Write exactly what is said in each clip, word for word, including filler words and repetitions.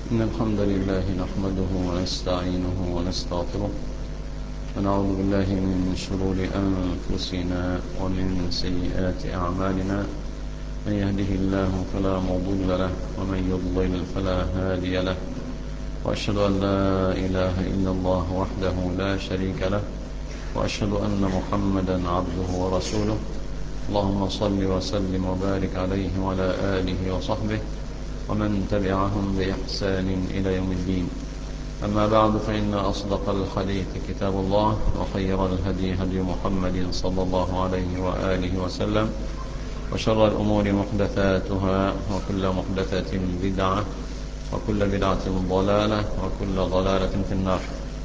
إن الحمد لله نحمده ونستعينه ونستغفره ونعوذ بالله من شرور أنفسنا ومن سيئات أعمالنا. من يهده الله فلا مضل له ومن يضلل فلا هادي له، وأشهد أن لا إله إلا الله وحده لا شريك له، وأشهد أن محمدا عبده ورسوله. اللهم صل وسلم وبارك عليه وعلى آله وصحبه ومن تبعهم بإحسان إلى يوم الدين. أما بعد، فإن أصدق الحديث كتاب الله، وخير الهدي هدي محمد صلى الله عليه وآله وسلم، وشر الأمور محدثاتها، وكل محدثة بدعة، وكل بدعة ضلالة، وكل ضلالة في النار.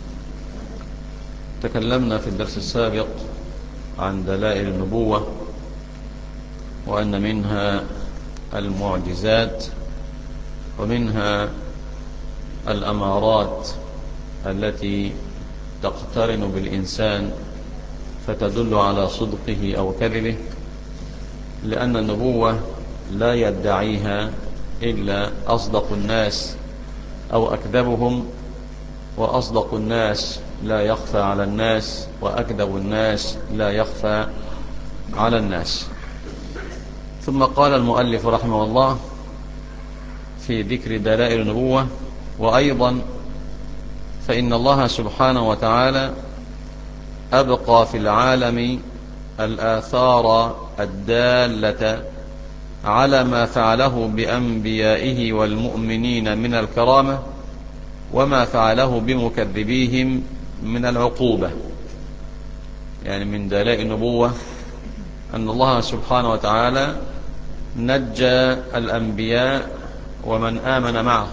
تكلمنا في الدرس السابق عن دلائل النبوة، وأن منها المعجزات، ومنها الأمارات التي تقترن بالإنسان فتدل على صدقه أو كذبه، لأن النبوة لا يدعيها إلا أصدق الناس أو أكذبهم، وأصدق الناس لا يخفى على الناس، وأكذب الناس لا يخفى على الناس. ثم قال المؤلف رحمه الله في ذكر دلائل النبوة: وأيضا فإن الله سبحانه وتعالى أبقى في العالم الآثار الدالة على ما فعله بأنبيائه والمؤمنين من الكرامة، وما فعله بمكذبيهم من العقوبة. يعني من دلائل النبوة أن الله سبحانه وتعالى نجى الأنبياء ومن آمن معه،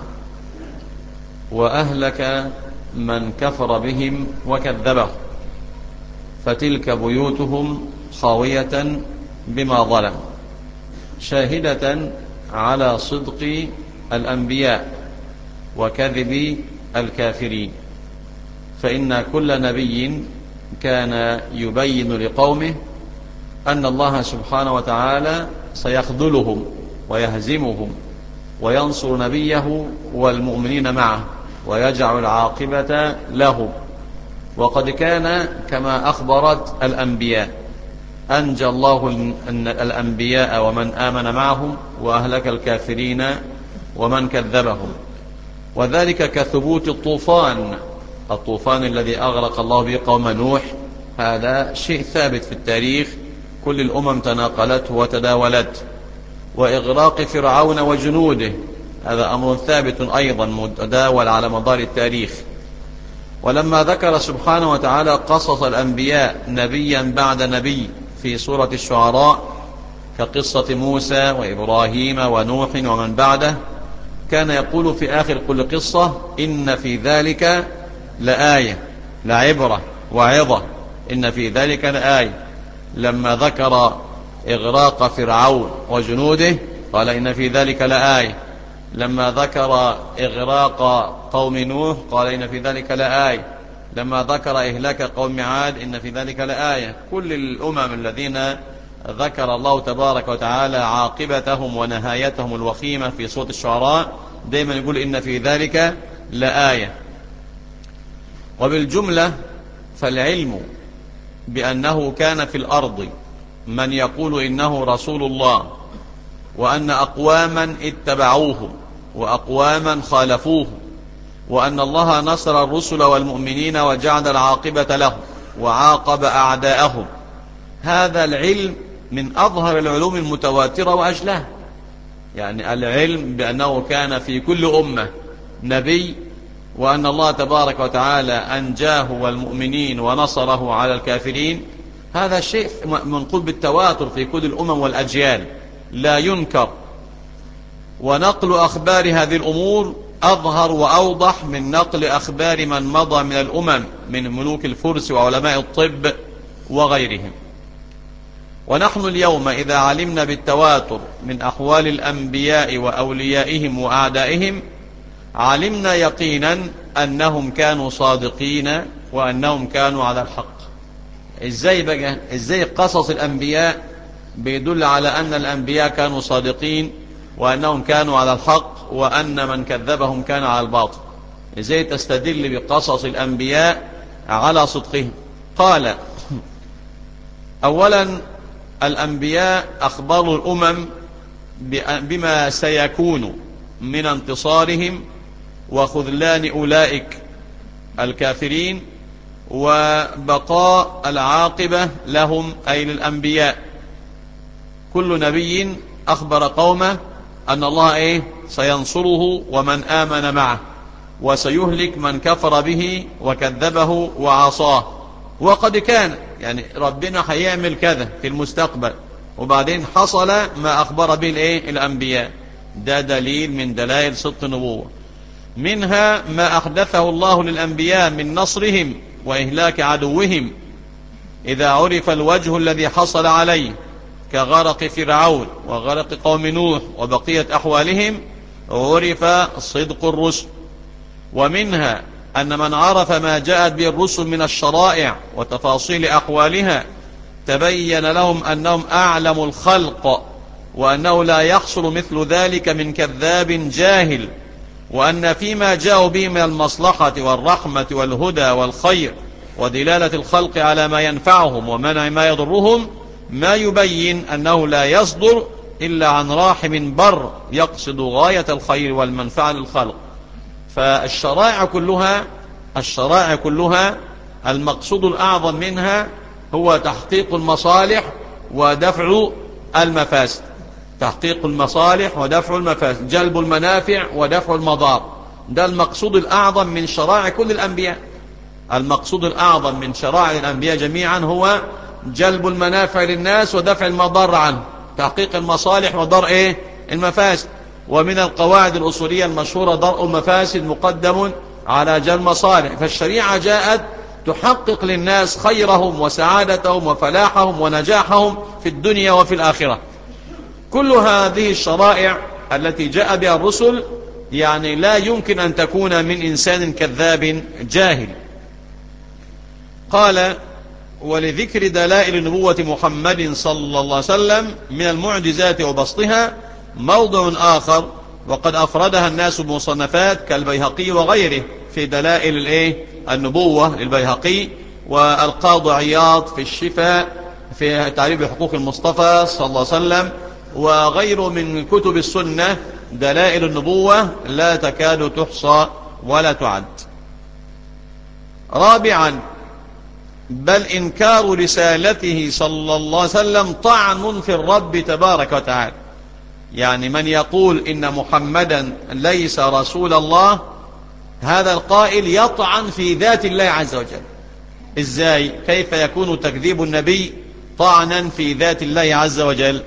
وأهلك من كفر بهم وكذبه، فتلك بيوتهم خاوية بما ظلم، شاهدة على صدق الأنبياء وكذب الكافرين. فإن كل نبي كان يبين لقومه أن الله سبحانه وتعالى سيخذلهم ويهزمهم، وينصر نبيه والمؤمنين معه، ويجعل العاقبة له. وقد كان كما أخبرت الأنبياء، أنجى الله الأنبياء ومن آمن معهم، وأهلك الكافرين ومن كذبهم. وذلك كثبوت الطوفان الطوفان الذي أغرق الله به قوم نوح. هذا شيء ثابت في التاريخ، كل الأمم تناقلته وتداولته. وإغراق فرعون وجنوده، هذا أمر ثابت أيضا متداول على مدار التاريخ. ولما ذكر سبحانه وتعالى قصص الأنبياء نبيا بعد نبي في سورة الشعراء، كقصة موسى وإبراهيم ونوح ومن بعده، كان يقول في آخر كل قصة: إن في ذلك لآية، لعبرة وعظة، إن في ذلك لآية. لما ذكر إغراق فرعون وجنوده قال: إن في ذلك لآية. لما ذكر إغراق قوم نوح قال: إن في ذلك لآية. لما ذكر إهلاك قوم عاد: إن في ذلك لآية. كل الأمم الذين ذكر الله تبارك وتعالى عاقبتهم ونهايتهم الوخيمة في سورة الشعراء دائما يقول: إن في ذلك لآية. وبالجملة فالعلم بأنه كان في الأرض من يقول إنه رسول الله، وأن أقواما اتبعوه وأقواما خالفوه، وأن الله نصر الرسل والمؤمنين وجعل العاقبة لهم وعاقب أعداءهم. هذا العلم من أظهر العلوم المتواترة وأجلها. يعني العلم بأنه كان في كل أمة نبي، وأن الله تبارك وتعالى أنجاه والمؤمنين ونصره على الكافرين، هذا شيء منقول بالتواتر في كل الأمم والأجيال، لا ينكر. ونقل أخبار هذه الأمور أظهر وأوضح من نقل أخبار من مضى من الأمم، من ملوك الفرس وعلماء الطب وغيرهم. ونحن اليوم إذا علمنا بالتواتر من أحوال الأنبياء وأوليائهم وأعدائهم، علمنا يقينا أنهم كانوا صادقين وأنهم كانوا على الحق. إزاي بقى؟ إزاي قصص الأنبياء بيدل على أن الأنبياء كانوا صادقين وأنهم كانوا على الحق، وأن من كذبهم كان على الباطل. إزاي تستدل بقصص الأنبياء على صدقهم؟ قال: أولا الأنبياء أخبروا الأمم بما سيكون من انتصارهم وخذلان أولئك الكافرين وبقاء العاقبة لهم أي للأنبياء. كل نبي أخبر قومه أن الله إيه سينصره ومن آمن معه، وسيهلك من كفر به وكذبه وعصاه. وقد كان يعني ربنا هيعمل كذا في المستقبل، وبعدين حصل ما أخبر به الإيه الأنبياء. ده دليل من دلائل صدق النبوة. منها ما أحدثه الله للأنبياء من نصرهم وإهلاك عدوهم إذا عرف الوجه الذي حصل عليه، كغرق فرعون وغرق قوم نوح وبقية أحوالهم، عرف صدق الرسل. ومنها أن من عرف ما جاءت به الرسل من الشرائع وتفاصيل أحوالها تبين لهم أنهم أعلم الخلق، وأنه لا يحصل مثل ذلك من كذاب جاهل، وأن فيما جاءوا به من المصلحة والرحمة والهدى والخير ودلالة الخلق على ما ينفعهم ومنع ما يضرهم ما يبين أنه لا يصدر إلا عن راحم بر يقصد غاية الخير والمنفعة للخلق. فالشرائع كلها الشرائع كلها المقصود الأعظم منها هو تحقيق المصالح ودفع المفاسد. تحقيق المصالح ودفع المفاسد، جلب المنافع ودفع المضار. ده المقصود الأعظم من شرائع كل الأنبياء. المقصود الأعظم من شرائع الأنبياء جميعا هو جلب المنافع للناس ودفع المضار عنه، تحقيق المصالح ودرء إيه؟ المفاسد. ومن القواعد الأصولية المشهورة درء المفاسد مقدم على جلب المصالح. فالشريعة جاءت تحقق للناس خيرهم وسعادتهم وفلاحهم ونجاحهم في الدنيا وفي الآخرة. كل هذه الشرائع التي جاء بها الرسل يعني لا يمكن أن تكون من إنسان كذاب جاهل. قال: ولذكر دلائل نبوة محمد صلى الله عليه وسلم من المعجزات وبسطها موضع آخر، وقد أفردها الناس بمصنفات كالبيهقي وغيره في دلائل الإيه النبوة للبيهقي، والقاضي عياض في الشفاء في تعريف حقوق المصطفى صلى الله عليه وسلم، وغيره من كتب السنة دلائل النبوة لا تكاد تحصى ولا تعد. رابعا بل إنكار رسالته صلى الله عليه وسلم طعن في الرب تبارك وتعالى. يعني من يقول إن محمدا ليس رسول الله، هذا القائل يطعن في ذات الله عز وجل. إزاي؟ كيف يكون تكذيب النبي طعنا في ذات الله عز وجل؟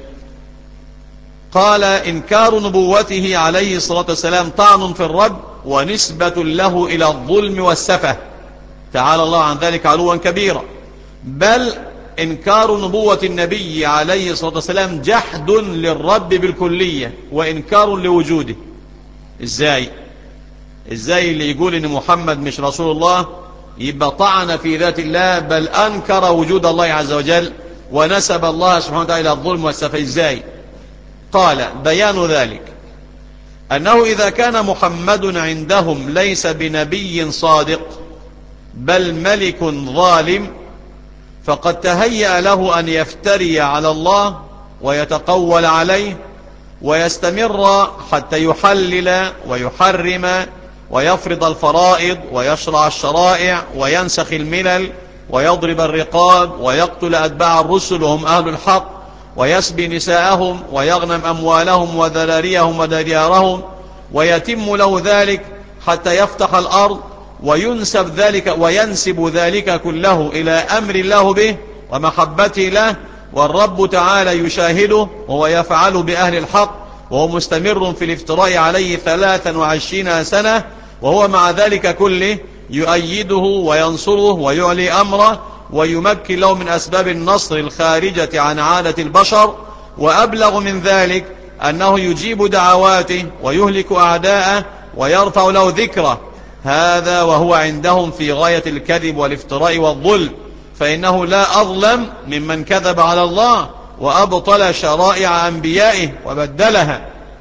قال: إنكار نبوته عليه الصلاة والسلام طعن في الرب ونسبة له إلى الظلم والسفه، تعالى الله عن ذلك علوا كبيرا. بل إنكار نبوة النبي عليه الصلاة والسلام جحد للرب بالكلية وإنكار لوجوده. إزاي؟ إزاي اللي يقول إن محمد مش رسول الله يبقى طعن في ذات الله، بل أنكر وجود الله عز وجل ونسب الله سبحانه وتعالى إلى الظلم والسفه؟ إزاي؟ قال: بيان ذلك أنه إذا كان محمد عندهم ليس بنبي صادق بل ملك ظالم، فقد تهيأ له أن يفتري على الله ويتقول عليه ويستمر حتى يحلل ويحرم ويفرض الفرائض ويشرع الشرائع وينسخ الملل ويضرب الرقاب ويقتل أتباع الرسل وهم أهل الحق ويسبي نساءهم ويغنم أموالهم وذراريهم وديارهم، ويتم له ذلك حتى يفتح الأرض وينسب ذلك وينسب ذلك كله إلى أمر الله به ومحبته له، والرب تعالى يشاهده وهو يفعل بأهل الحق وهو مستمر في الافتراء عليه ثلاثا وعشرين سنة، وهو مع ذلك كله يؤيده وينصره ويعلي أمره ويمكن له من أسباب النصر الخارجة عن عادة البشر. وأبلغ من ذلك أنه يجيب دعواته ويهلك أعداءه ويرفع له ذكره. هذا وهو عندهم في غاية الكذب والافتراء والظلم، فإنه لا أظلم ممن كذب على الله وأبطل شرائع أنبيائه وبدلها.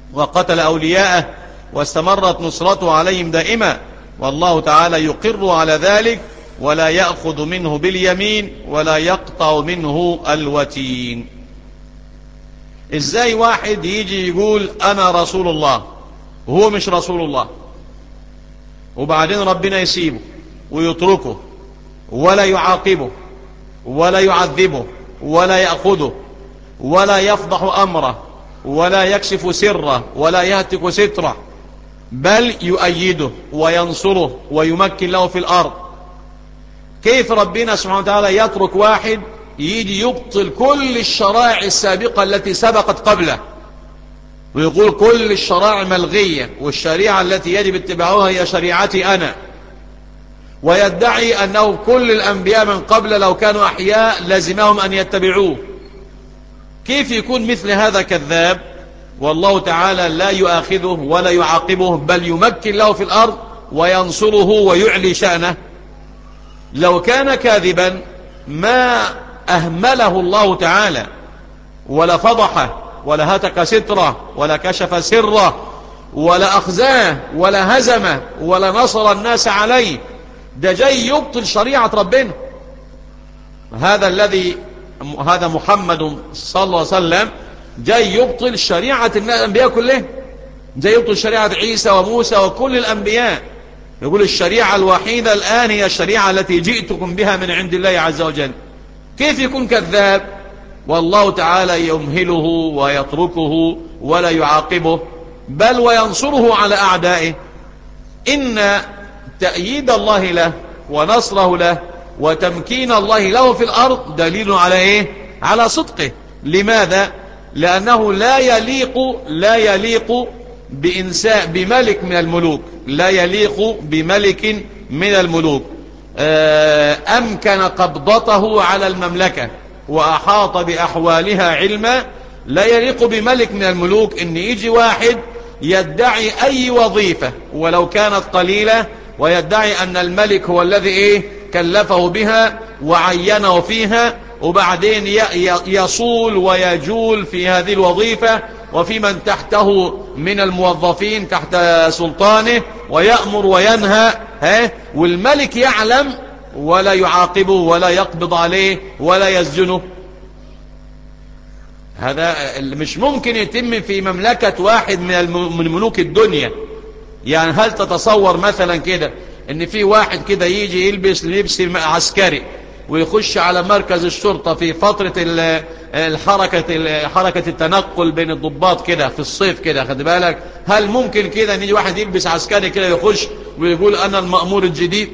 وقتل أولياءه واستمرت نصرته عليهم دائما، والله تعالى يقر على ذلك ولا يأخذ منه باليمين ولا يقطع منه الوتين. ازاي واحد يجي يقول أنا رسول الله وهو مش رسول الله، وبعدين ربنا يسيبه ويتركه ولا يعاقبه ولا يعذبه ولا يأخذه ولا يفضح أمره ولا يكشف سره ولا يهتك ستره، بل يؤيده وينصره ويمكن له في الأرض؟ كيف ربنا سبحانه وتعالى يترك واحد يجي يبطل كل الشرائع السابقة التي سبقت قبله ويقول كل الشرائع ملغية والشريعة التي يجب اتباعها هي شريعتي أنا، ويدعي أنه كل الأنبياء من قبل لو كانوا أحياء لازمهم أن يتبعوه؟ كيف يكون مثل هذا كذاب والله تعالى لا يؤاخذه ولا يعاقبه بل يمكن له في الأرض وينصره ويعلي شأنه؟ لو كان كاذبا ما أهمله الله تعالى ولا فضحه ولا هتك ستره ولا كشف سره ولا أخزاه ولا هزمه ولا نصر الناس عليه. ده جاي يبطل شريعة ربنا. هذا الذي هذا محمد صلى الله عليه وسلم جاي يبطل شريعة الأنبياء كلهم، جاي يبطل شريعة عيسى وموسى وكل الأنبياء. يقول الشريعة الوحيدة الآن هي الشريعة التي جئتكم بها من عند الله عز وجل. كيف يكون كذاب والله تعالى يمهله ويتركه ولا يعاقبه بل وينصره على أعدائه؟ إن تأييد الله له ونصره له وتمكين الله له في الأرض دليل على إيه؟ على صدقه. لماذا؟ لأنه لا يليق لا يليق بإنسان بملك من الملوك، لا يليق بملك من الملوك أمكن قبضته على المملكة وأحاط بأحوالها علما. لا يليق بملك من الملوك إن يجي واحد يدعي أي وظيفة ولو كانت قليلة ويدعي أن الملك هو الذي إيه كلفه بها وعينه فيها، وبعدين يصول ويجول في هذه الوظيفة وفي من تحته من الموظفين تحت سلطانه ويأمر وينهى، ها والملك يعلم ولا يعاقبه ولا يقبض عليه ولا يسجنه. هذا مش ممكن يتم في مملكة واحد من ملوك الدنيا. يعني هل تتصور مثلا كده ان في واحد كده يجي يلبس لبس عسكري ويخش على مركز الشرطة في فترة الحركة حركة التنقل بين الضباط كده في الصيف كده، خد بالك؟ هل ممكن كده ان يجي واحد يلبس عسكري كده يخش ويقول انا المأمور الجديد؟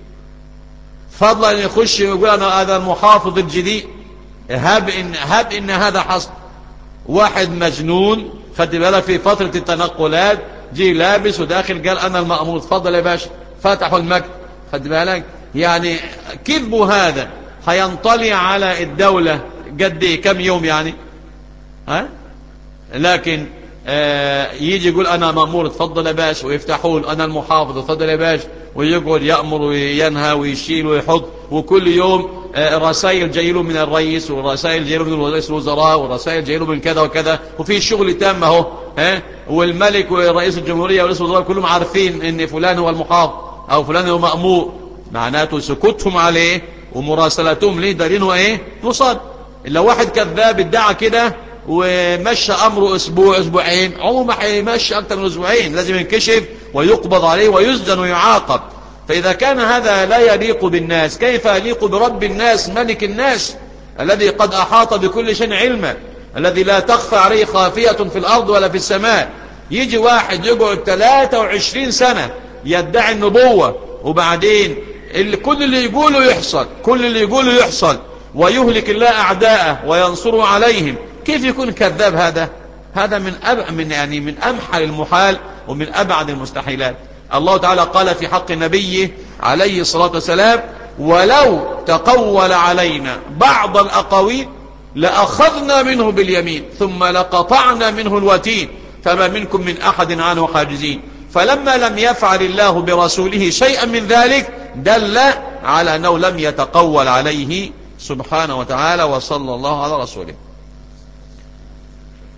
فضلا ان يخش ويقول انا هذا المحافظ الجديد. هب ان هب ان هذا حصل. واحد مجنون خد بالك في فترة التنقلات جي لابس وداخل قال انا المأمور، اتفضل يا باشا، فتحوا المكتب، خد بالك؟ يعني كذبه هذا هينطلي على الدولة قد ايه كم يوم يعني؟ ها؟ لكن آه يجي يقول انا مأمور، اتفضل يا باشا، ويفتحوا له انا المحافظ، اتفضل يا باشا، ويقعد يأمر وينهى ويشيل ويحط، وكل يوم آه رسائل جايله من الرئيس ورسائل جايله من رئيس الوزراء ورسائل جايله من كذا وكذا، وفي شغل تام اهو، ها؟ والملك ورئيس الجمهورية ورئيس الوزراء كلهم عارفين ان فلان هو المحافظ او فلان هو مأمور. معناته سكوتهم عليه ومراسلتهم ليه دليله ايه؟ مصاد. الا واحد كذاب ادعى كده ومشى امره اسبوع اسبوعين، عمره ما هيمشي اكتر من اسبوعين، لازم ينكشف ويقبض عليه ويسجن ويعاقب. فاذا كان هذا لا يليق بالناس كيف يليق برب الناس ملك الناس الذي قد احاط بكل شيء علما، الذي لا تخفى عليه خافية في الارض ولا في السماء؟ يجي واحد يقعد ثلاثة وعشرين سنة يدعي النبوة وبعدين اللي كل اللي يقوله يحصل، كل اللي يقوله يحصل، ويهلك الله أعداءه وينصره عليهم. كيف يكون كذاب هذا؟ هذا من أب... من يعني من أمحل المحال ومن أبعد المستحيلات. الله تعالى قال في حق النبي عليه الصلاة والسلام: ولو تقول علينا بعض الأقاويل لأخذنا منه باليمين ثم لقطعنا منه الوتين فما منكم من أحد عنه حاجزين. فلما لم يفعل الله برسوله شيئا من ذلك دل على أنه لم يتقول عليه سبحانه وتعالى. وصلى الله على رسوله.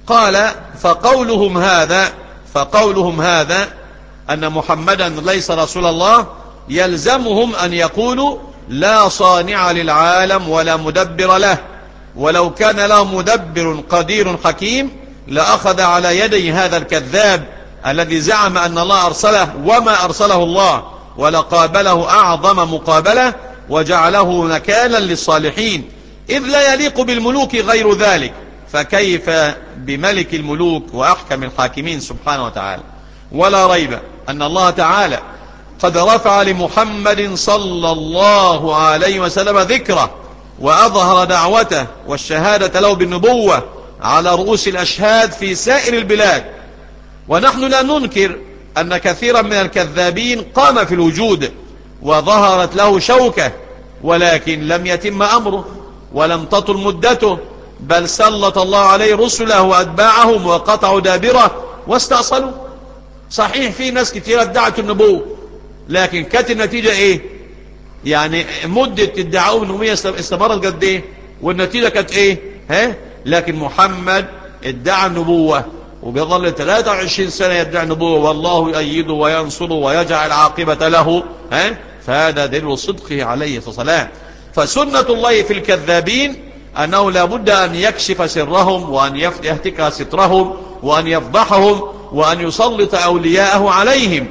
قال فقولهم هذا فقولهم هذا أن محمدا ليس رسول الله يلزمهم أن يقولوا لا صانع للعالم ولا مدبر له، ولو كان له مدبر قدير حكيم لأخذ على يدي هذا الكذاب الذي زعم أن الله أرسله وما أرسله الله، ولقابله أعظم مقابلة وجعله نكالا للصالحين، إذ لا يليق بالملوك غير ذلك، فكيف بملك الملوك وأحكم الحاكمين سبحانه وتعالى. ولا ريب أن الله تعالى قد رفع لمحمد صلى الله عليه وسلم ذكره، وأظهر دعوته والشهادة له بالنبوة على رؤوس الأشهاد في سائر البلاد. ونحن لا ننكر أن كثيرا من الكذابين قام في الوجود وظهرت له شوكة، ولكن لم يتم أمره ولم تطل مدته، بل سلط الله عليه رسله وأتباعهم وقطعوا دابره واستأصلوا. صحيح في ناس كثيرة ادعت النبوة، لكن كانت النتيجة ايه؟ يعني مدة ادعاؤهم النبوة استمرت قد ايه؟ والنتيجة كانت ايه؟ ها؟ لكن محمد ادعى النبوة وبيظل ثلاثة وعشرين سنة يدعي النبوة، والله يؤيده وينصره ويجعل عاقبة له، ها؟ فهذا دليل صدقه عليه الصلاة والسلام. فسنة الله في الكذابين أنه لابد أن يكشف سرهم وأن يهتك سترهم وأن يفضحهم وأن يسلط أولياءه عليهم.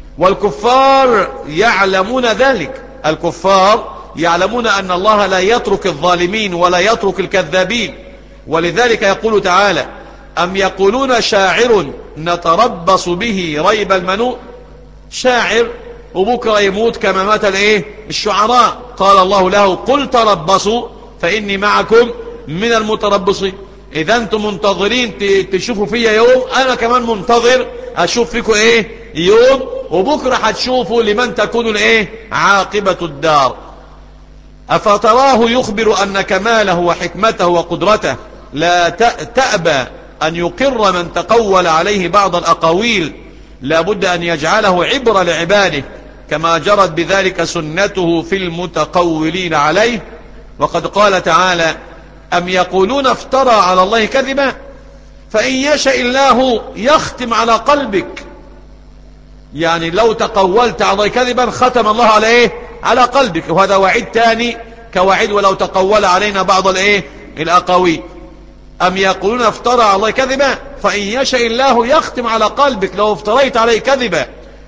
والكفار يعلمون ذلك، الكفار يعلمون أن الله لا يترك الظالمين ولا يترك الكذابين. ولذلك يقول تعالى أم يقولون شاعر نتربص به ريب المنون، شاعر وبكرة يموت كما مات الايه الشعراء. قال الله له قل تربصوا فإني معكم من المتربصين. إذا أنتم منتظرين تشوفوا فيا يوم، أنا كمان منتظر أشوف فيكم إيه يوم، وبكرة هتشوفوا لمن تكون الإيه عاقبة الدار. أفتراه يخبر أن كماله وحكمته وقدرته لا تأبى أن يقر من تقول عليه بعض الأقاويل، لابد أن يجعله عبرة لعباده كما جرت بذلك سنته في المتقولين عليه. وقد قال تعالى أم يقولون افترى على الله كذبا فإن يشاء الله يختم على قلبك، يعني لو تقولت على الله كذبا ختم الله على ايه على قلبك. وهذا وعيد تاني كوعيد ولو تقول علينا بعض الايه الأقاويل. أم يقولون افترى على الله كذبا فإن يشاء الله يختم على قلبك لو افتريت عليه كذبا.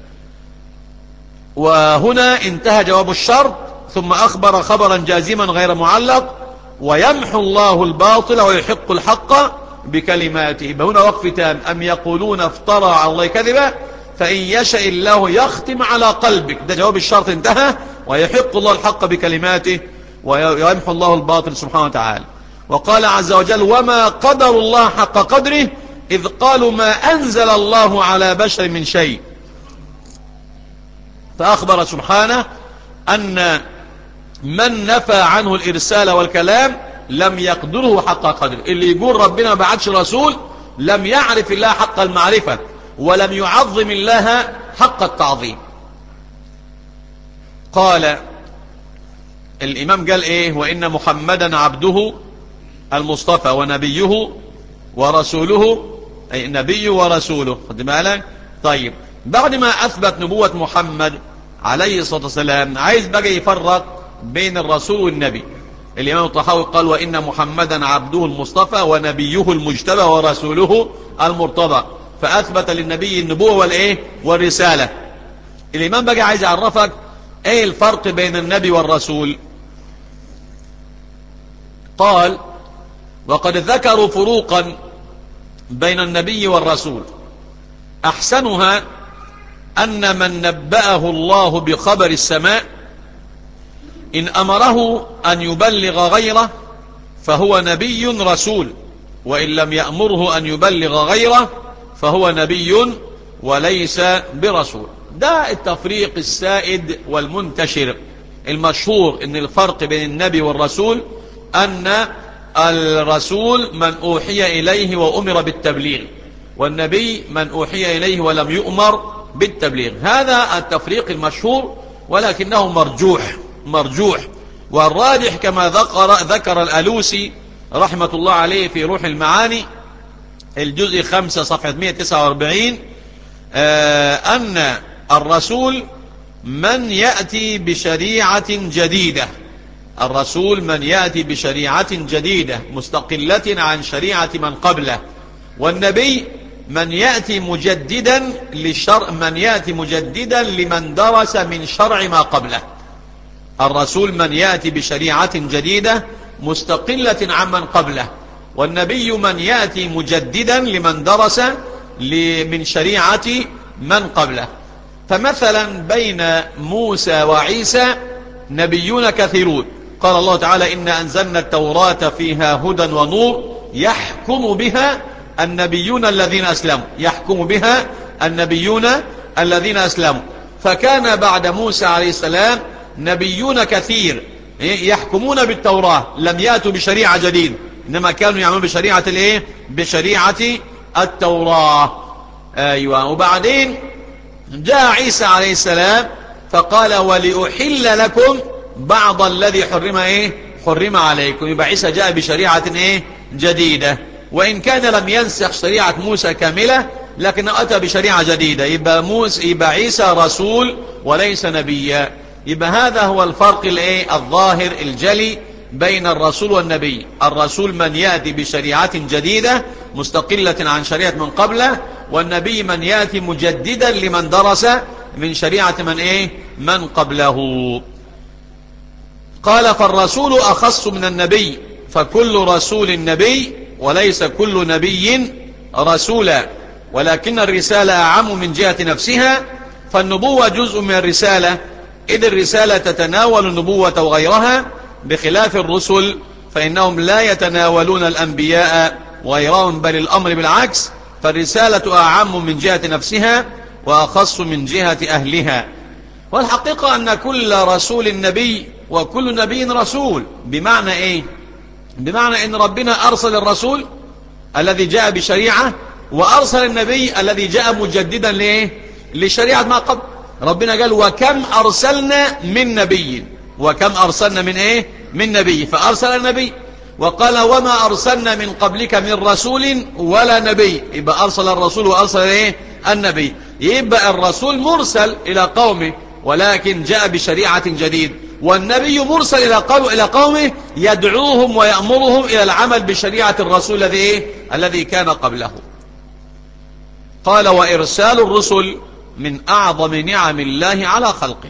وهنا انتهى جواب الشرط، ثم أخبر خبرا جازما غير معلق ويمحو الله الباطل ويحق الحق بكلماته. هنا وقف تام. أم يقولون افترى على الله كذبا فإن يشاء الله يختم على قلبك، ده جواب الشرط انتهى، ويحق الله الحق بكلماته ويمحو الله الباطل سبحانه وتعالى. وقال عز وجل وما قدر الله حق قدره إذ قالوا ما أنزل الله على بشر من شيء. فأخبر سبحانه أن من نفى عنه الإرسال والكلام لم يقدره حق قدره. اللي يقول ربنا ما بعتش رسول لم يعرف الله حق المعرفة ولم يعظم الله حق التعظيم. قال الإمام قال إيه وإن محمدا عبده المصطفى ونبيه ورسوله، أي نبي ورسوله. خد بالك. طيب بعد ما أثبت نبوة محمد عليه الصلاة والسلام عايز بقى يفرق بين الرسول والنبي. الإمام الطحاوي قال وإن محمدا عبده المصطفى ونبيه المجتبى ورسوله المرتضى، فأثبت للنبي النبوة والإيه والرسالة. الإمام بقى عايز يعرفك إيه الفرق بين النبي والرسول. قال وقد ذكروا فروقا بين النبي والرسول، أحسنها أن من نبأه الله بخبر السماء إن أمره أن يبلغ غيره فهو نبي رسول، وإن لم يأمره أن يبلغ غيره فهو نبي وليس برسول. ده التفريق السائد والمنتشر المشهور، إن الفرق بين النبي والرسول أن الرسول من أوحي إليه وأمر بالتبليغ، والنبي من أوحي إليه ولم يؤمر بالتبليغ. هذا التفريق المشهور، ولكنه مرجوح مرجوح والراجح كما ذكر ذكر الألوسي رحمة الله عليه في روح المعاني الجزء خمسة صفحة مئة وتسعة وأربعين، أن الرسول من يأتي بشريعة جديدة، الرسول من يأتي بشريعة جديدة مستقلة عن شريعة من قبله، والنبي من يأتي مجددا للشرع، من يأتي مجددا لمن درس من شرع ما قبله. الرسول من يأتي بشريعة جديدة مستقلة عن من قبله، والنبي من يأتي مجددا لمن درس من شريعة من قبله. فمثلا بين موسى وعيسى نبيون كثيرون، قال الله تعالى إن أنزلنا التوراة فيها هدى ونور يحكم بها النبيون الذين أسلموا، يحكم بها النبيون الذين أسلموا. فكان بعد موسى عليه السلام نبيون كثير يحكمون بالتوراة، لم يأتوا بشريعة جديدة، إنما كانوا يعملون بشريعة الايه؟ بشريعة التوراة. أيوة. وبعدين جاء عيسى عليه السلام فقال ولأحل لكم بعض الذي حرم ايه؟ حرم عليكم. يبقى عيسى جاء بشريعة ايه؟ جديدة، وإن كان لم ينسخ شريعة موسى كاملة لكن أتى بشريعة جديدة. يبقى موسى يبقى عيسى رسول وليس نبيا. يبقى هذا هو الفرق الايه؟ الظاهر الجلي بين الرسول والنبي. الرسول من يأتي بشريعة جديدة مستقلة عن شريعة من قبله، والنبي من يأتي مجددا لمن درس من شريعة من ايه؟ من قبله. قال فالرسول أخص من النبي، فكل رسول نبي وليس كل نبي رسولا، ولكن الرسالة أعم من جهة نفسها، فالنبوة جزء من الرسالة، إذ الرسالة تتناول النبوة وغيرها، بخلاف الرسل فإنهم لا يتناولون الأنبياء وغيرهم، بل الأمر بالعكس، فالرسالة أعم من جهة نفسها وأخص من جهة أهلها. والحقيقة أن كل رسول نبي وكل نبي رسول. بمعنى إيه؟ بمعنى أن ربنا أرسل الرسول الذي جاء بشريعة، وأرسل النبي الذي جاء مجددا لإيه؟ لشريعة ما قبل. ربنا قال وكم أرسلنا من نبي، وكم أرسلنا من إيه؟ من نبي، فأرسل النبي. وقال وما أرسلنا من قبلك من رسول ولا نبي، يبقى أرسل الرسول وأرسل إيه؟ النبي. يبقى الرسول مرسل إلى قومه ولكن جاء بشريعة جديد، والنبي مرسل إلى قوم إلى قومه يدعوهم ويأمرهم إلى العمل بشريعة الرسول الذي إيه؟ الذي كان قبله. قال وإرسال الرسل من أعظم نعم الله على خلقه،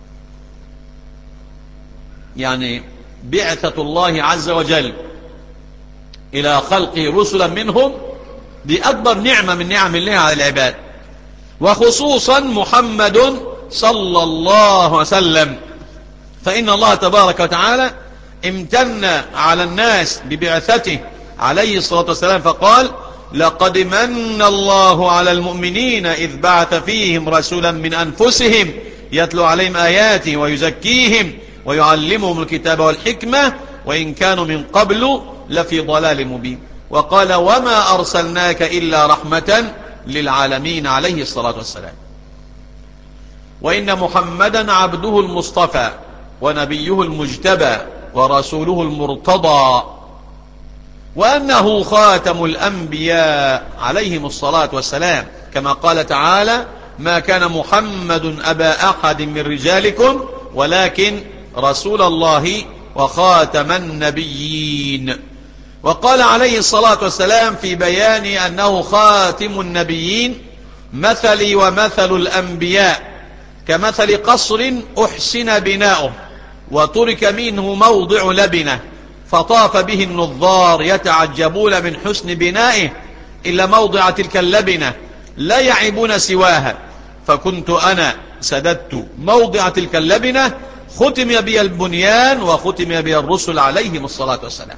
يعني بعثة الله عز وجل إلى خلقه رسلا منهم دي أكبر نعمة من نعم الله على العباد، وخصوصا محمد صلى الله عليه وسلم، فإن الله تبارك وتعالى امتن على الناس ببعثته عليه الصلاة والسلام، فقال لقد من الله على المؤمنين إذ بعث فيهم رسولا من أنفسهم يتلو عليهم آياته ويزكيهم ويعلمهم الكتاب والحكمة وإن كانوا من قبل لفي ضلال مبين. وقال وما أرسلناك إلا رحمة للعالمين عليه الصلاة والسلام. وإن محمدا عبده المصطفى ونبيه المجتبى ورسوله المرتضى، وأنه خاتم الأنبياء عليهم الصلاة والسلام، كما قال تعالى ما كان محمد أبا أحد من رجالكم ولكن رسول الله وخاتم النبيين. وقال عليه الصلاة والسلام في بيان أنه خاتم النبيين مثلي ومثل الأنبياء كمثل قصر أحسن بناؤه وترك منه موضع لبنة فطاف به النظار يتعجبون من حسن بنائه إلا موضع تلك اللبنة لا يعيبون سواها، فكنت أنا سددت موضع تلك اللبنة ختم بي البنيان وختم بي الرسل عليهم الصلاة والسلام.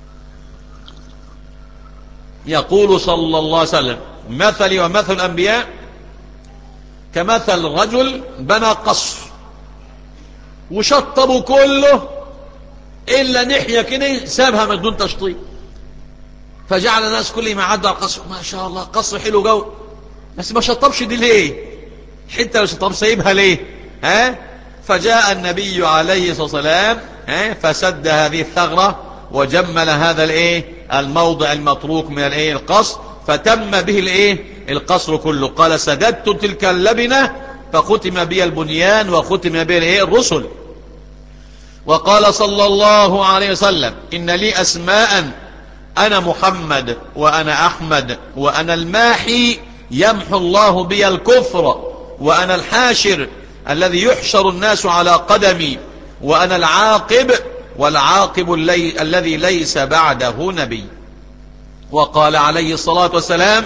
يقول صلى الله عليه وسلم مثلي ومثل الأنبياء كمثل رجل بنى قصر وشطبوا كله إلا نحية كده سابها من دون تشطيب، فجعل الناس كل ما عدى على القصر ما شاء الله قصر حلو جو، بس ما شطبش دي ليه؟ حتى لو شطب سايبها ليه؟ ها؟ فجاء النبي عليه الصلاة والسلام ها فسد هذه الثغرة وجمل هذا الايه؟ الموضع المتروك من الايه؟ القصر، فتم به الايه القصر كله. قال سددت تلك اللبنة فختم بي البنيان وختم بي الايه الرسل. وقال صلى الله عليه وسلم إن لي أسماء أنا محمد وأنا أحمد وأنا الماحي يمحو الله بي الكفر وأنا الحاشر الذي يحشر الناس على قدمي وأنا العاقب والعاقب اللي الذي ليس بعده نبي. وقال عليه الصلاة والسلام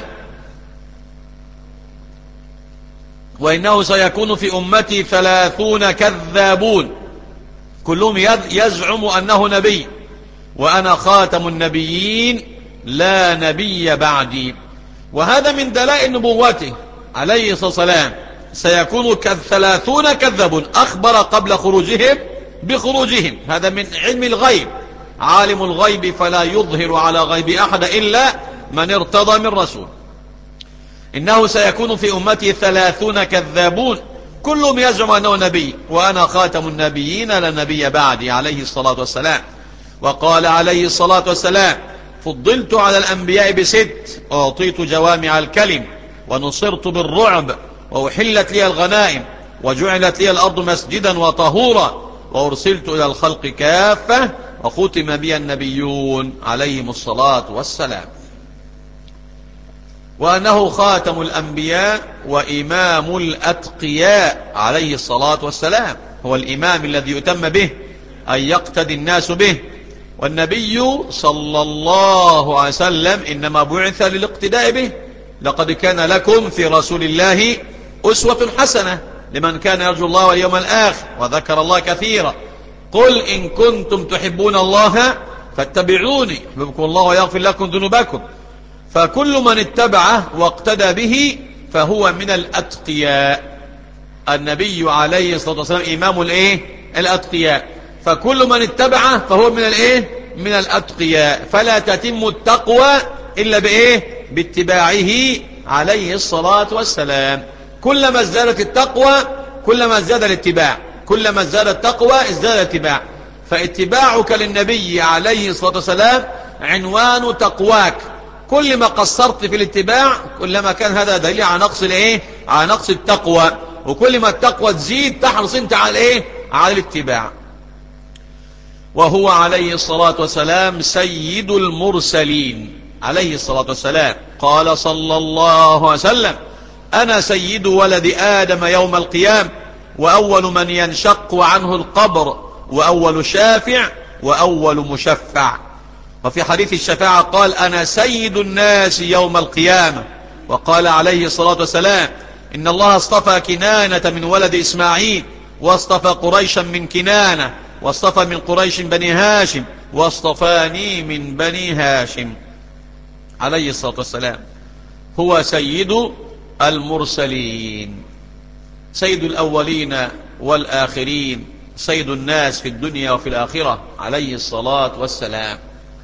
وإنه سيكون في أمتي ثلاثون كذابون كلهم يزعم أنه نبي وأنا خاتم النبيين لا نبي بعدي. وهذا من دلائل نبوته عليه الصلاة والسلام. سيكون ثلاثون كذاب أخبر قبل خروجهم بخروجهم. هذا من علم الغيب. عالم الغيب فلا يظهر على غيب أحد إلا من ارتضى من رسول. إنه سيكون في أمتي ثلاثون كذابون كلهم يزعم أنه نبي وأنا خاتم النبيين لا نبي بعدي عليه الصلاة والسلام. وقال عليه الصلاة والسلام فضلت على الأنبياء بست أعطيت جوامع الكلم ونصرت بالرعب وأحلت لي الغنائم وجعلت لي الأرض مسجدا وطهورا وأرسلت إلى الخلق كافة وختم بي النبيون عليهم الصلاة والسلام. وأنه خاتم الأنبياء وإمام الأتقياء عليه الصلاة والسلام. هو الإمام الذي يتم به أن يقتدي الناس به. والنبي صلى الله عليه وسلم إنما بعث للاقتداء به. لقد كان لكم في رسول الله أسوة حسنة لمن كان يرجو الله واليوم الآخر وذكر الله كثيرا. قل إن كنتم تحبون الله فاتبعوني يحببكم الله ويغفر لكم ذنوبكم. فكل من اتبعه واقتدى به فهو من الأتقياء. النبي عليه الصلاة والسلام إمام الايه الأتقياء. فكل من اتبعه فهو من الايه من الأتقياء. فلا تتم التقوى إلا بايه باتباعه عليه الصلاة والسلام. كلما ازدادت التقوى كلما ازداد الاتباع. كلما ازداد التقوى ازداد الاتباع. فاتباعك للنبي عليه الصلاة والسلام عنوان تقواك. كل ما قصرت في الاتباع كلما كان هذا دليل على نقص الايه على نقص التقوى. وكل ما التقوى تزيد تحرص انت على الايه على الاتباع. وهو عليه الصلاة والسلام سيد المرسلين عليه الصلاة والسلام. قال صلى الله عليه وسلم أنا سيد ولد آدم يوم القيامة وأول من ينشق عنه القبر وأول شافع وأول مشفع. وفي حديث الشفاعة قال أنا سيد الناس يوم القيامة. وقال عليه الصلاة والسلام إن الله اصطفى كنانة من ولد إسماعيل واصطفى قريشا من كنانة واصطفى من قريش بني هاشم واصطفاني من بني هاشم عليه الصلاة والسلام. هو سيد المرسلين سيد الأولين والآخرين سيد الناس في الدنيا وفي الآخرة عليه الصلاة والسلام.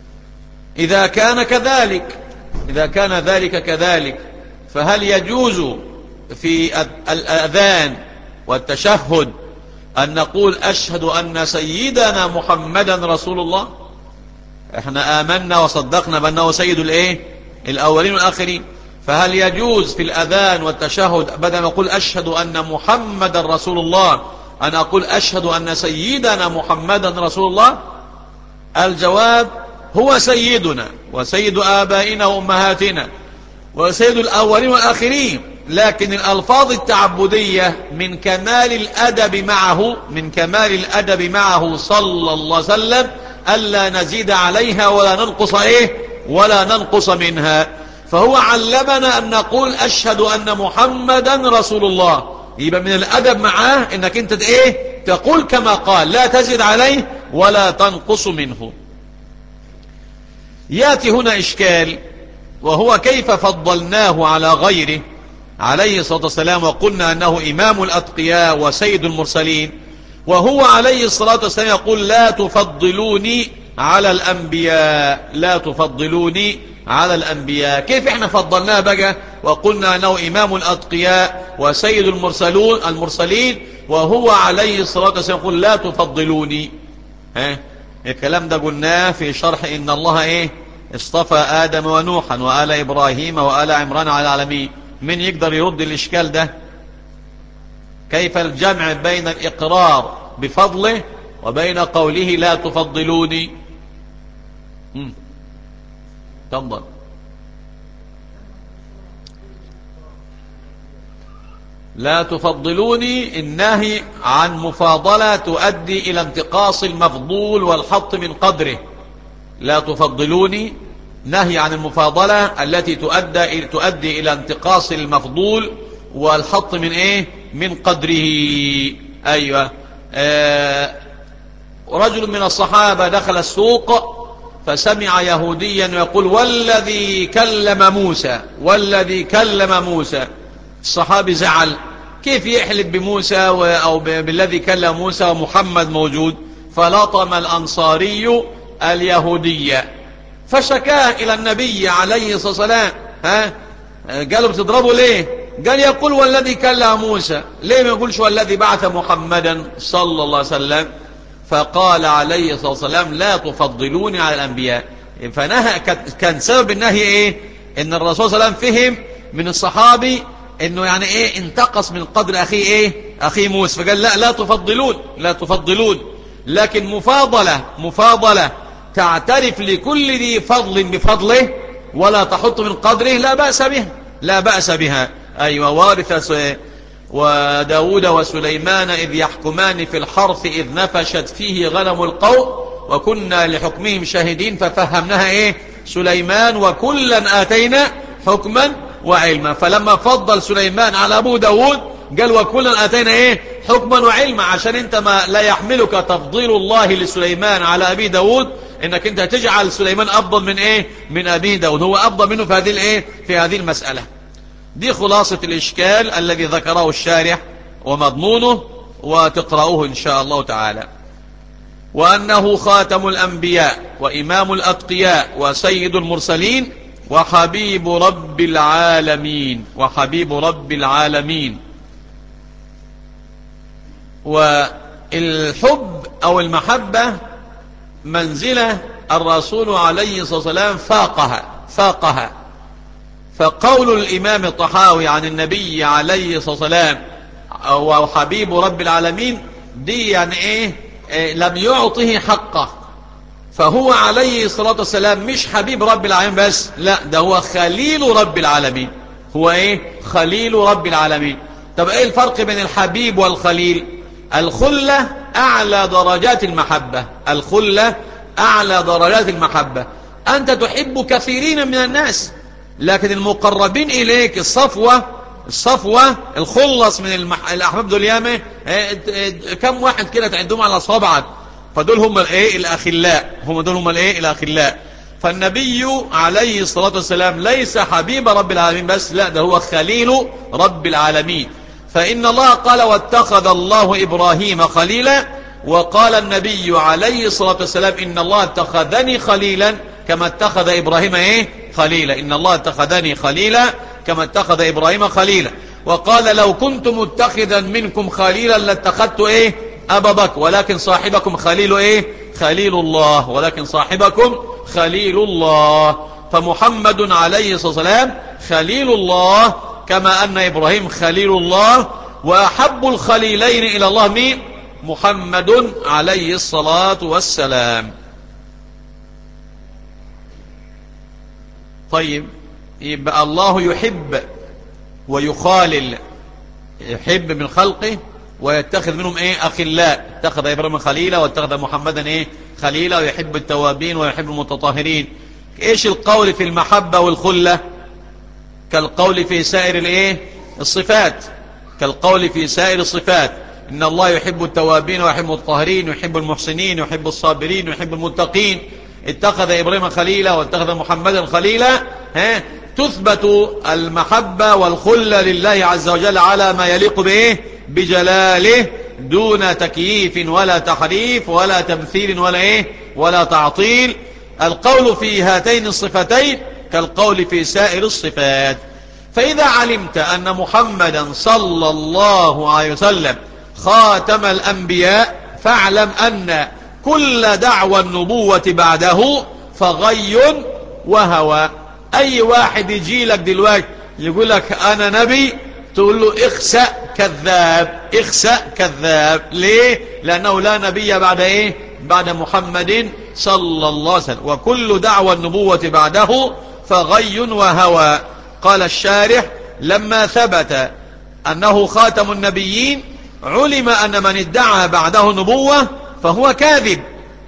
إذا كان كذلك إذا كان ذلك كذلك فهل يجوز في الأذان والتشهد أن نقول أشهد أن سيدنا محمدا رسول الله؟ احنا آمنا وصدقنا بأنه سيد الايه الأولين والآخرين. فهل يجوز في الأذان والتشهد بدل ما أقول أشهد أن محمدا رسول الله أن أقول أشهد أن سيدنا محمدا رسول الله؟ الجواب هو سيدنا وسيد آبائنا وأمهاتنا وسيد الأولين والآخرين. لكن الألفاظ التعبدية من كمال الأدب معه من كمال الأدب معه صلى الله عليه وسلم ألا نزيد عليها ولا ننقص إيه ولا ننقص منها. فهو علمنا أن نقول أشهد أن محمدا رسول الله. يبقى من الأدب معاه إنك أنت إيه تقول كما قال لا تزيد عليه ولا تنقص منه. يأتي هنا إشكال وهو كيف فضلناه على غيره عليه الصلاة والسلام وقلنا أنه إمام الأتقياء وسيد المرسلين وهو عليه الصلاة والسلام يقول لا تفضلوني على الأنبياء لا تفضلوني على الأنبياء. كيف احنا فضلناه بقى وقلنا أنه إمام الأتقياء وسيد المرسلون المرسلين وهو عليه الصلاة والسلام يقول لا تفضلوني؟ ها الكلام ده قلناه في شرح إن الله إيه اصطفى آدم ونوحا وآل إبراهيم وآل عمران على العالمين. من يقدر يرد الإشكال ده؟ كيف الجمع بين الإقرار بفضله وبين قوله لا تفضلوني؟ تفضل. لا تفضلوني النهي عن مفاضلة تؤدي إلى انتقاص المفضول والحط من قدره. لا تفضلوني نهي عن المفاضلة التي تؤدي, تؤدي إلى انتقاص المفضول والحط من إيه؟ من قدره. أيوة. آه رجل من الصحابة دخل السوق فسمع يهوديا يقول والذي كلم موسى والذي كلم موسى. الصحابي زعل، كيف يحلف بموسى أو بالذي كلم موسى ومحمد موجود؟ فلطم الأنصاري اليهودية فشكاه إلى النبي عليه الصلاة والسلام. ها قالوا بتضربوا ليه؟ قال يقول والذي كلم موسى، ليه ما يقولش والذي بعث محمدا صلى الله عليه وسلم؟ فقال عليه الصلاة والسلام لا تفضلوني على الأنبياء. فنهى، كان سبب النهي ايه؟ ان الرسول صلى الله عليه وسلم فهم من الصحابي انه يعني ايه انتقص من قدر اخيه ايه اخيه موسى، فقال لا لا تفضلون لا تفضلون. لكن مفاضلة مفاضلة تعترف لكل ذي فضل بفضله ولا تحط من قدره لا بأس بها لا بأس بها. أيوة. وارث وداود وسليمان إذ يحكمان في الحرث إذ نفشت فيه غنم القوم وكنا لحكمهم شاهدين ففهمناها إيه سليمان وكلا آتينا حكما وعلما. فلما فضل سليمان على أبو داود قال وكلا آتينا إيه حكما وعلما، عشان انت ما لا يحملك تفضيل الله لسليمان على أبي داود انك انت تجعل سليمان أفضل من إيه من أبي داود، هو أفضل منه في هذه الإيه في هذه المسألة. دي خلاصة الإشكال الذي ذكره الشارح ومضمونه، وتقرأوه إن شاء الله تعالى. وأنه خاتم الأنبياء وإمام الأتقياء وسيد المرسلين وحبيب رب العالمين وحبيب رب العالمين. والحب أو المحبة منزلة الرسول عليه الصلاة والسلام فاقها فاقها فقول الإمام الطحاوي عن النبي عليه الصلاة والسلام وحبيب رب العالمين دي يعني إيه, إيه لم يعطه حقه، فهو عليه الصلاة والسلام مش حبيب رب العالمين بس، لا ده هو خليل رب العالمين. هو إيه خليل رب العالمين. طب إيه الفرق بين الحبيب والخليل؟ الخلة أعلى درجات المحبة الخلة أعلى درجات المحبة. أنت تحب كثيرين من الناس لكن المقربين إليك الصفوة الصفوة الخلص من المح... الأحباب دول يامه كم واحد كده تعدهم على صابعك، فدول هم الايه الأخلاء هم دول هم الايه الأخلاء. فالنبي عليه الصلاة والسلام ليس حبيب رب العالمين بس، لا ده هو خليل رب العالمين. فإن الله قال واتخذ الله إبراهيم خليلا، وقال النبي عليه الصلاة والسلام إن الله اتخذني خليلا كما اتخذ إبراهيم ايه خليلا. إن الله اتخذني خليلا كما اتخذ إبراهيم خليلا. وقال لو كنت متخذا منكم خليلا لاتخذت ايه أبا بكر ولكن صاحبكم خليل ايه خليل الله ولكن صاحبكم خليل الله. فمحمد عليه الصلاة والسلام خليل الله كما أن إبراهيم خليل الله. وأحب الخليلين إلى الله مين؟ محمد عليه الصلاة والسلام. طيب يبقى الله يحب ويخالل، يحب من خلقه ويتخذ منهم ايه اخلاء. اتخذ ابراهيم خليلا واتخذ محمدا ايه خليلا، ويحب التوابين ويحب المتطهرين. ايش القول في المحبة والخلة؟ كالقول في سائر الايه الصفات كالقول في سائر الصفات. ان الله يحب التوابين ويحب المتطهرين ويحب المحسنين ويحب الصابرين ويحب المتقين. اتخذ إبراهيم خليلا واتخذ محمدا خليلا. ها تثبت المحبة والخلة لله عز وجل على ما يليق به بجلاله دون تكييف ولا تحريف ولا تمثيل ولا ايه ولا تعطيل. القول في هاتين الصفتين كالقول في سائر الصفات. فإذا علمت أن محمدا صلى الله عليه وسلم خاتم الأنبياء فاعلم أن كل دعوى النبوة بعده فغي وهوى. أي واحد يجي لك دلوقتي يقول لك أنا نبي، تقول له اخسأ كذاب، اخسأ كذاب. ليه؟ لأنه لا نبي بعد إيه؟ بعد محمد صلى الله عليه وسلم، وكل دعوى النبوة بعده فغي وهوى. قال الشارح: لما ثبت أنه خاتم النبيين علم أن من ادعى بعده نبوة فهو كاذب،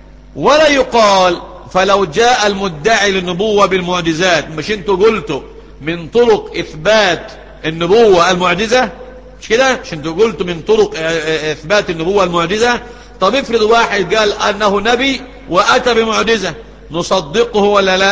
ولا يقال فلو جاء المدعي للنبوة بالمعجزات. مش انتوا قلتوا من طرق إثبات النبوة المعجزة؟ مش كده؟ مش انتوا قلتوا من طرق إثبات النبوة المعجزة؟ طب افرض واحد قال أنه نبي وأتى بمعجزة، نصدقه ولا لا؟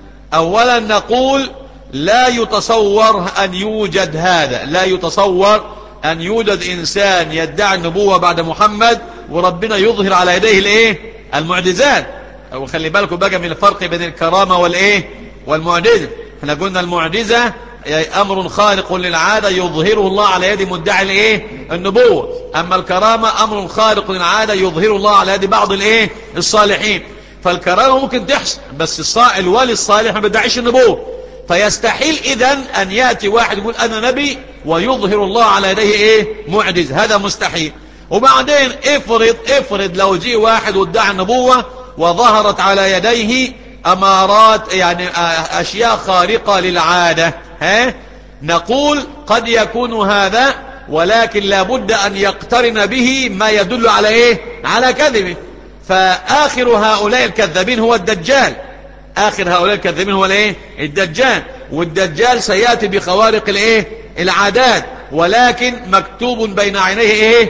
أولا نقول لا يتصور أن يوجد هذا، لا يتصور أن يوجد إنسان يدعي النبوة بعد محمد وربنا يظهر على يديه الايه؟ المعجزات. وخلي بالكم بقى من الفرق بين الكرامة والايه؟ والمعجزة. احنا قلنا المعجزة أمر خارق للعادة يظهره الله على يد مدعي الايه؟ النبوة. أما الكرامة أمر خارق للعادة يظهره الله على يد بعض الايه؟ الصالحين. فالكرامة ممكن تحصل، بس الولي الصالح ما بيدعيش النبوة. فيستحيل إذن أن يأتي واحد يقول أنا نبي ويظهر الله على يديه إيه؟ معجز، هذا مستحيل. وبعدين افرض افرض لو جي واحد وادعى النبوة وظهرت على يديه أمارات، يعني أشياء خارقة للعادة، ها؟ نقول قد يكون هذا، ولكن لابد أن يقترن به ما يدل على إيه؟ على كذبه. فآخر هؤلاء الكذابين هو الدجال. آخر هؤلاء الكذابين هو الايه؟ الدجال. والدجال سيأتي بخوارق الايه؟ العادات، ولكن مكتوب بين عينيه ايه؟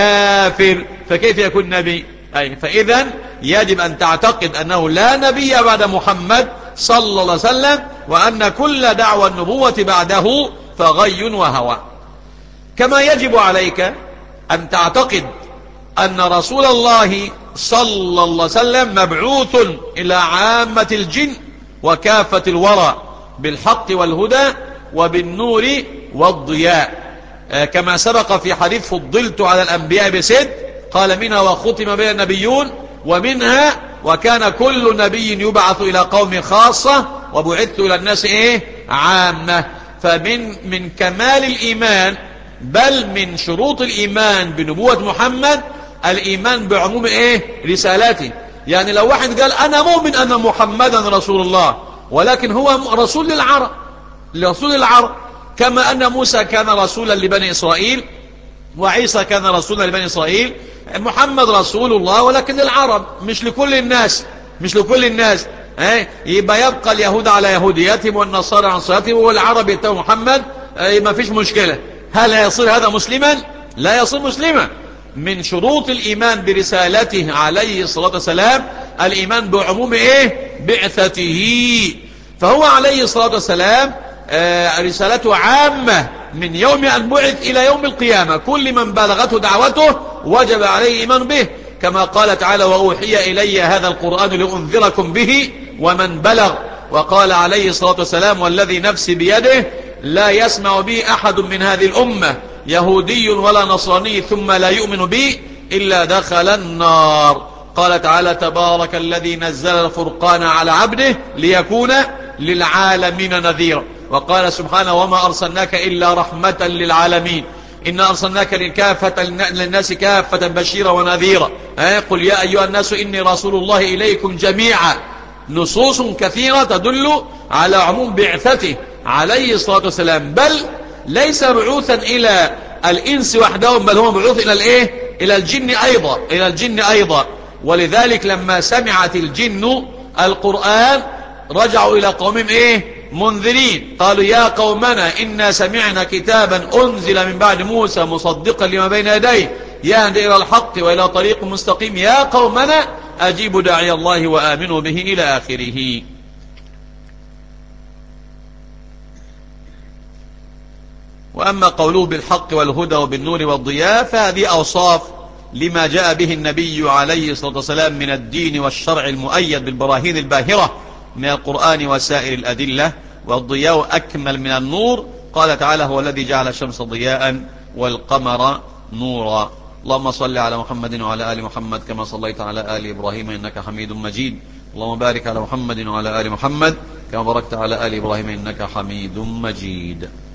كافر. فكيف يكون نبي؟ أي فإذا يجب أن تعتقد أنه لا نبي بعد محمد صلى الله عليه وسلم، وأن كل دعوى النبوة بعده فغي وهوى. كما يجب عليك أن تعتقد أن رسول الله صلى الله عليه وسلم مبعوث إلى عامة الجن وكافة الورى بالحق والهدى وبالنور والضياء، كما سبق في حديث فضلت على الأنبياء بست، قال منها وختم بها النبيون، ومنها وكان كل نبي يبعث إلى قوم خاصة وبعثت إلى الناس إيه؟ عامة. فمن من كمال الإيمان، بل من شروط الإيمان بنبوة محمد، الإيمان بعموم إيه؟ رسالاته. يعني لو واحد قال أنا مؤمن أن محمدا رسول الله، ولكن هو رسول للعرب، رسول للعرب، كما أن موسى كان رسولا لبني إسرائيل وعيسى كان رسولا لبني إسرائيل، محمد رسول الله ولكن للعرب، مش لكل الناس، مش لكل الناس. يبقى يبقى اليهود على يهوديتهم والنصارى عن نصرانيتهم والعرب يتبعوا محمد، ما فيش مشكلة. هل يصير هذا مسلما؟ لا يصير مسلما. من شروط الإيمان برسالته عليه الصلاة والسلام الإيمان بعموم إيه؟ بعثته. فهو عليه الصلاة والسلام آه رسالته عامة من يوم أن بعث إلى يوم القيامة. كل من بلغته دعوته وجب عليه الإيمان به، كما قال تعالى وأوحي إلي هذا القرآن لأنذركم به ومن بلغ. وقال عليه الصلاة والسلام والذي نفسي بيده لا يسمع بي أحد من هذه الأمة يهودي ولا نصراني ثم لا يؤمن بي إلا دخل النار. قال تعالى تبارك الذي نزل الفرقان على عبده ليكون للعالمين نذيرا. وقال سبحانه وما أرسلناك إلا رحمة للعالمين إنا أرسلناك للكافة للناس كافة بشيرا ونذيرا. قل يا أيها الناس إني رسول الله إليكم جميعا. نصوص كثيرة تدل على عموم بعثته عليه الصلاة والسلام، بل ليس بعوثا إلى الإنس وحدهم، بل هو بعوث إلى الإيه؟ إلى الجن أيضا، إلى الجن أيضا. ولذلك لما سمعت الجن القرآن رجعوا إلى قومهم إيه؟ منذرين. قالوا يا قومنا إنا سمعنا كتابا أنزل من بعد موسى مصدقا لما بين يديه يهدي إلى الحق وإلى طريق مستقيم يا قومنا أجيبوا داعي الله وآمنوا به إلى آخره. وأما قوله بالحق والهدى وبالنور والضياء فهذه أوصاف لما جاء به النبي عليه الصلاة والسلام من الدين والشرع المؤيد بالبراهين الباهرة من القرآن وسائر الأدلة. والضياء أكمل من النور. قال تعالى هو الذي جعل الشمس ضياء والقمر نورا. اللهم صل على محمد وعلى آل محمد كما صليت على آل إبراهيم إنك حميد مجيد. اللهم بارك على محمد وعلى آل محمد كما باركت على آل إبراهيم إنك حميد مجيد.